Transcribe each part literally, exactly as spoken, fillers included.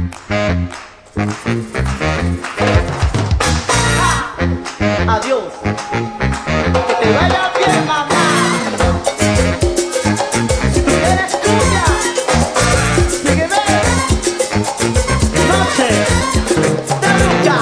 Adiós. Que te vaya bien, mamá. Si tú quieres cumbia, sígueme. Noche de lucha.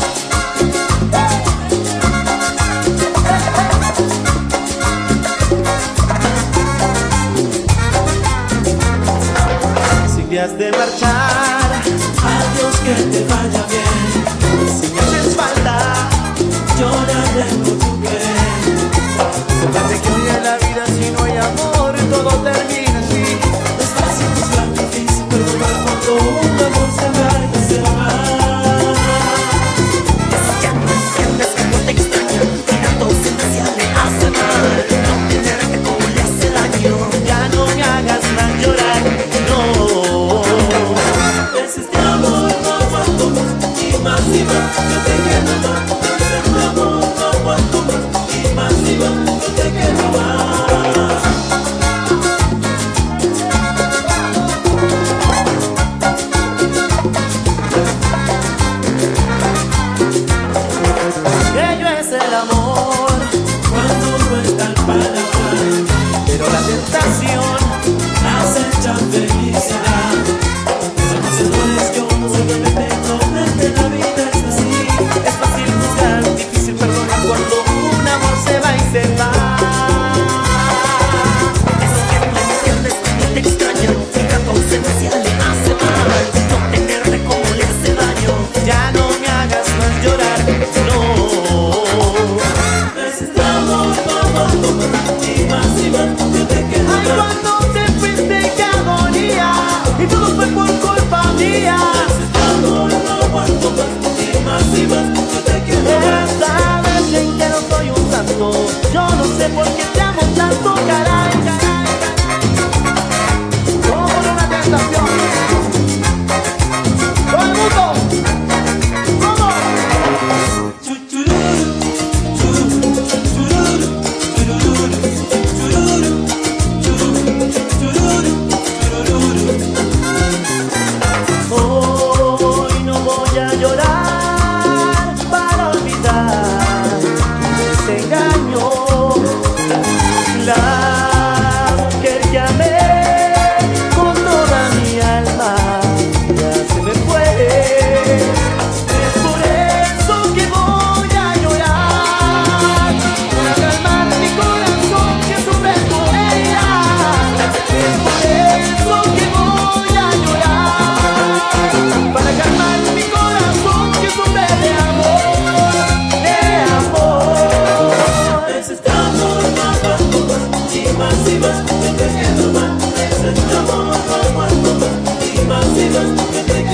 Si te has de marchar, Adiós, que te vaya bien. si me haces falta, Lloraré por tu bien. recuerde que hoy en la vida si no hay amor todo termina así. Es fácil, es tan difícil perdonar cuando un amor se va y se va. Ya no entiendes cómo te extraña, mira tu ausencia le hace mal. No tenerte como le hace daño. Ya no me hagas más llorar, no. Este amor no aguanto más, y más y más, yo te quiero más. Este amor no aguanto más, y más y más, yo te quiero más. Ello es el amor, Cuando no están para amar, pero la tentación acecha felicidad. Somos errores, yo no soy perfecto, la vida es así. es fácil juzgar, difícil perdonar cuando un amor se va y se va. Es que no entiendes cómo te extraña, mira tu ausencia le hace mal. No tenerte como le hace daño. Ya no me hagas más llorar, no. Necesitamos todo más y más y más, yo te quiero Ay, más. cuando te fuiste qué agonía, y todo fue por culpa mía. Necesitamos no aguanto más y más y más, yo te quiero más. Sabes bien que no soy un santo, yo no sé por qué te amo tanto, caray, caray, caray. Como por una tentación. Todo el mundo, ¿cómo? Chuchururu, chururu, chururu, chururu, chururu, chururu, chururu. Hoy no voy a llorar para olvidar ese engaño. La mujer que amé con toda mi alma ya se me fue. Es por eso que voy a llorar, para calmar mi corazón que sufre por ella. Es por eso que voy a llorar, para calmar mi corazón que sufre de amor, de amor. Necesitamos no aguanto más y más y más, yo te quiero más. Necesitamos no aguanto más y más y más, yo te quiero más.